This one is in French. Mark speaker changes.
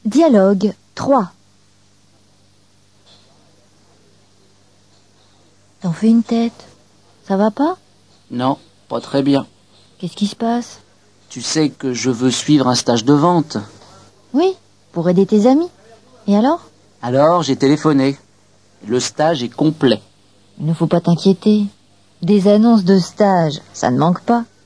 Speaker 1: Dialogue 3. T'en fais une tête. Ça va pas?
Speaker 2: Non, pas très bien.
Speaker 1: Qu'est-ce qui se passe?
Speaker 2: Tu sais que je veux suivre un stage de vente.
Speaker 1: Oui, pour aider tes amis. Et alors?
Speaker 2: Alors j'ai téléphoné. Le stage est complet.
Speaker 1: Il ne faut pas t'inquiéter. Des annonces de stage, ça ne manque pas.